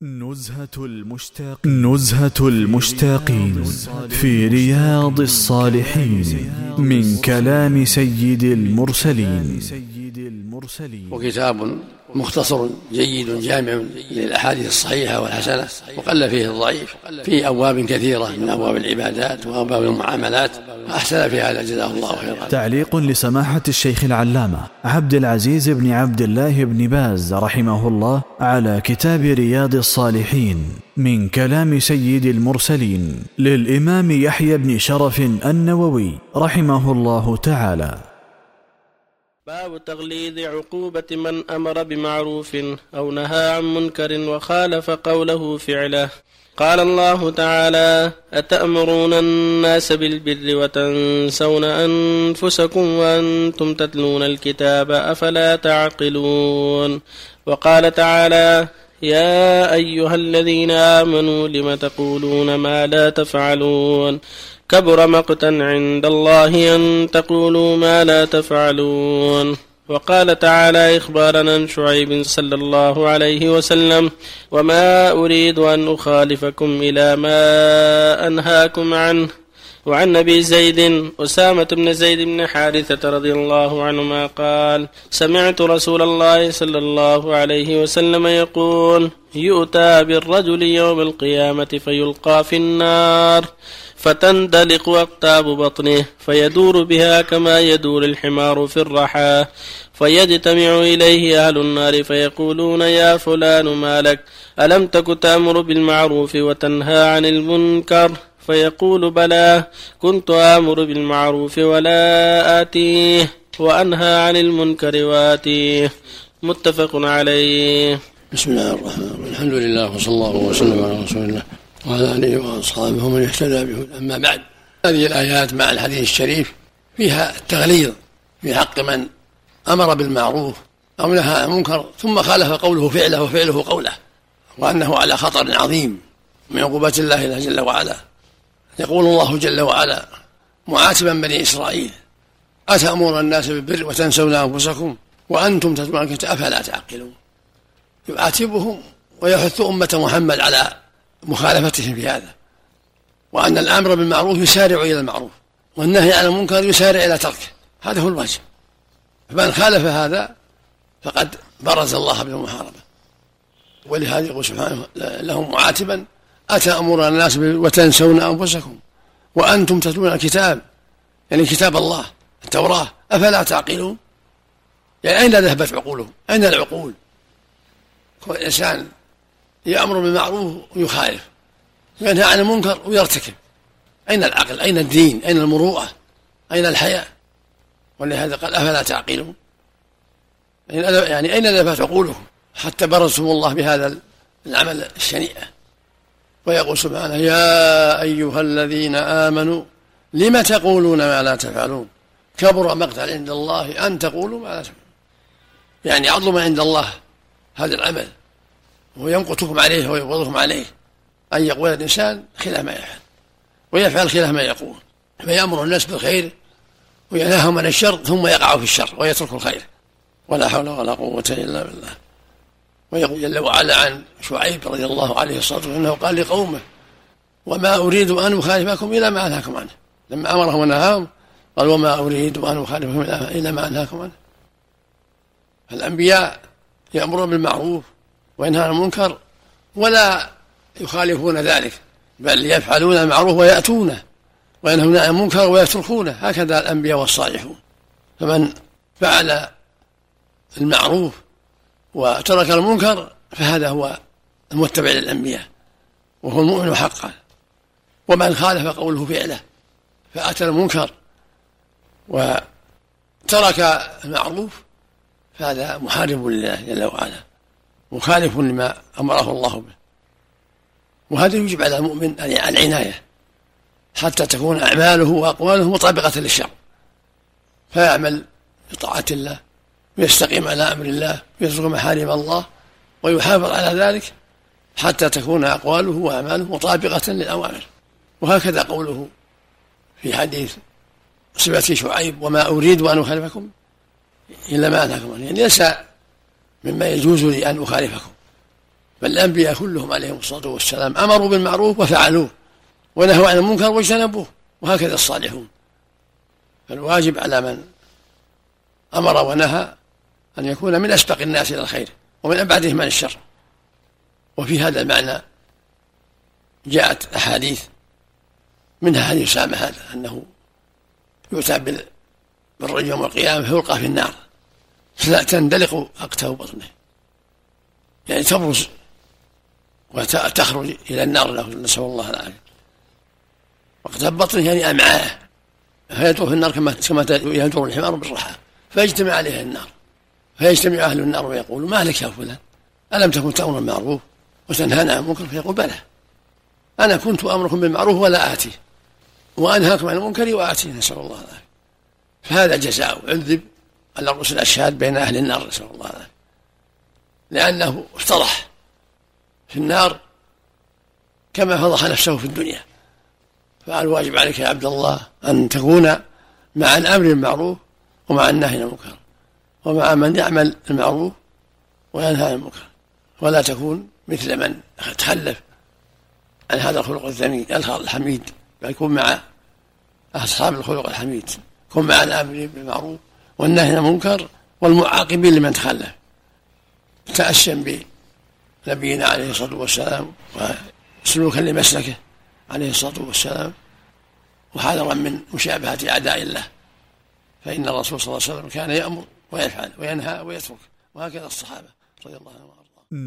نزهة المشتاقين في رياض الصالحين من كلام سيد المرسلين. وكتاب مختصر جيد جامع للأحاديث الصحيحة والحسنة، وقل فيه الضعيف، في أبواب كثيرة من أبواب العبادات وأبواب المعاملات، أحسن في هذا جزاه الله خيرا. تعليق لسماحة الشيخ العلامة عبد العزيز بن عبد الله بن باز رحمه الله على كتاب رياض الصالحين من كلام سيد المرسلين للإمام يحيى بن شرف النووي رحمه الله تعالى. باب تغليظ عقوبة من أمر بمعروف أو نهى عن منكر وخالف قوله فعله. قال الله تعالى: أتأمرون الناس بالبر وتنسون أنفسكم وأنتم تتلون الكتاب أفلا تعقلون. وقال تعالى: يا أيها الذين آمنوا لم تقولون ما لا تفعلون كبر مقتا عند الله أن تقولوا ما لا تفعلون. وقال تعالى إخبارا عن شعيب صلى الله عليه وسلم: وما أريد أن أخالفكم إلى ما أنهاكم عنه. وعن أبي زيد أسامة بن زيد بن حارثة رضي الله عنهما قال: سمعت رسول الله صلى الله عليه وسلم يقول: يؤتى بالرجل يوم القيامة فيلقى في النار فتندلق أقطاب بطنه فيدور بها كما يدور الحمار في الرحى، فيجتمع إليه أهل النار فيقولون: يا فلان ما لك؟ ألم تك تأمر بالمعروف وتنهى عن المنكر؟ فيقول: بلى، كنت آمر بالمعروف ولا آتيه وأنهى عن المنكر وآتيه. متفق عليه. بسم الله الرحمن الرحيم. الحمد لله وصلى الله وسلم على رسول الله وعلى آله وأصحابه ومن اهتدى به. أما بعد، هذه الآيات مع الحديث الشريف فيها التغليظ في حق من أمر بالمعروف أو نهى عن المنكر ثم خالف قوله فعله وفعله قوله، وأنه على خطر عظيم من عقوبات الله جل وعلا. يقول الله جل وعلا معاتبا بني إسرائيل: أتأمرون الناس بالبر وتنسون أنفسكم وأنتم تتلون الكتاب أفلا تعقلون. يعاتبهم ويحث أمة محمد على مخالفتهم في هذا، وأن الأمر بالمعروف يسارع إلى المعروف والنهي عن المنكر يسارع إلى تركه، هذا هو الواجب. فمن خالف هذا فقد برز الله بالمحاربة. ولهذا يقول سبحانه لهم معاتبا: أتأمرون الناس وتنسون أنفسكم وأنتم تتلون الكتاب، يعني كتاب الله التوراة، أفلا تعقلون. يعني أين ذهبت عقولهم؟ أين العقول؟ الإنسان يأمر بالمعروف ويخالف، ينهى عن المنكر ويرتكب. أين العقل؟ أين الدين؟ أين المروءة؟ أين الحياء؟ ولهذا قال: أفلا تعقلون. يعني أين ذهبت عقولهم حتى برزهم الله بهذا العمل الشنيع؟ ويقول سبحانه: يا أيها الذين آمنوا لم تقولون ما لا تفعلون كبر مقتا عند الله أن تقولوا ما لا تفعلون. يعني عظم عند الله هذا العمل ويمقتكم عليه ويبغضكم عليه، أن يقول الإنسان خلاف ما يفعل ويفعل خلاف ما يقول، فيأمر الناس بالخير وينهاهم عن الشر ثم يقع في الشر ويترك الخير، ولا حول ولا قوة إلا بالله. ويقول جل وعلا عن شعيب رضي الله عليه الصلاة والسلام أنه قال لقومه: وما أريد أن أخالفكم إلى ما أنهاكم عنه. لما أمرهم ونهاهم قال: وما أريد أن أخالفكم إلى ما أنهاكم عنه. الأنبياء يأمرون بالمعروف وينهون عن المنكر ولا يخالفون ذلك، بل يفعلون المعروف ويأتونه، وينهون عن المنكر ويتركونه، هكذا الأنبياء والصالحون. فمن فعل المعروف وترك المنكر فهذا هو المتبع للأنبياء وهو المؤمن حقا. ومن خالف قوله فعله فأتى المنكر وترك المعروف فهذا محارب لله جل وعلا، مخالف لما أمره الله به. وهذا يجب على المؤمن العناية حتى تكون أعماله وأقواله مطابقة للشرع، فيعمل بطاعة الله ويستقيم على أمر الله ويترك محارم الله ويحافظ على ذلك حتى تكون أقواله وأعماله مطابقة للأوامر. وهكذا قوله في حديث صفة شعيب: وما أريد أن أخالفكم إلا ما أنهاكم عنه، يعني ليس مما يجوز لي أن أخالفكم، بل الأنبياء كلهم عليهم الصلاة والسلام أمروا بالمعروف وفعلوه، ونهوا عن المنكر واجتنبوه، وهكذا الصالحون. فالواجب على من أمر ونهى أن يكون من أسبق الناس إلى الخير ومن أبعدهم عن الشر. وفي هذا المعنى جاءت أحاديث، منها حديث أسامة هذا أنه يؤتى بالرجل يوم القيامة فيلقى في النار فتندلق أقته بطنه، يعني تبرز وتخرج إلى النار له، نسأل الله العافية. وقتها بطنه يعني أمعاءه، فيدور في النار كما يدور الحمار بالرحى، فيجتمع عليها النار، فيجتمع أهل النار ويقول: ما لك يا فلان، ألم تكن تأمر بالمعروف وتنهانا عن المنكر؟ فيقول: بلى، أنا كنت أمركم بالمعروف ولا آتي، وأنهاكم عن المنكر وآتي، نسأل الله العافية. فهذا جزاء، عذب على رؤوس الأشهاد بين أهل النار، نسأل الله العافية، لأنه افتضح في النار كما فضح نفسه في الدنيا. فالواجب عليك يا عبد الله أن تكون مع الأمر بالمعروف ومع النهي عن المنكر، ومع من يعمل المعروف وينهى عن المنكر، ولا تكون مثل من تخلف عن هذا الخلق الحميد، يكون مع أصحاب الخلق الحميد، يكون مع الآمرين بالمعروف والنهي عن المنكر والمعاقبين لمن تخلف، تأسم بنبينا عليه الصلاة والسلام وسلوكا لمسلكه عليه الصلاة والسلام، وحذرا من مشابهة أعداء الله، فإن الرسول صلى الله عليه وسلم كان يأمر ويفعل وينهى ويترك، وهكذا الصحابة رضي الله عنهم.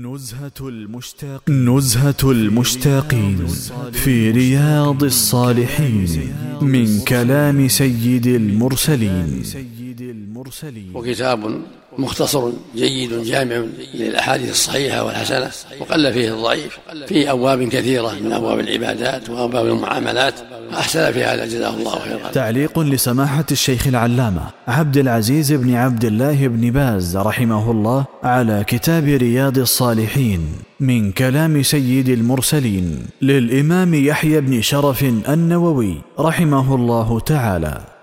نزهة المشتاقين في رياض الصالحين من كلام سيد المرسلين. وكتاب مختصر جيد جامع للأحاديث الصحيحة والحسنة، وقل فيه الضعيف، في أبواب كثيرة من أبواب العبادات وأبواب المعاملات، أحسن في هذا جزاه الله خيرا. تعليق لسماحة الشيخ العلامة عبد العزيز بن عبد الله بن باز رحمه الله على كتاب رياض الصالحين من كلام سيد المرسلين للإمام يحيى بن شرف النووي رحمه الله تعالى.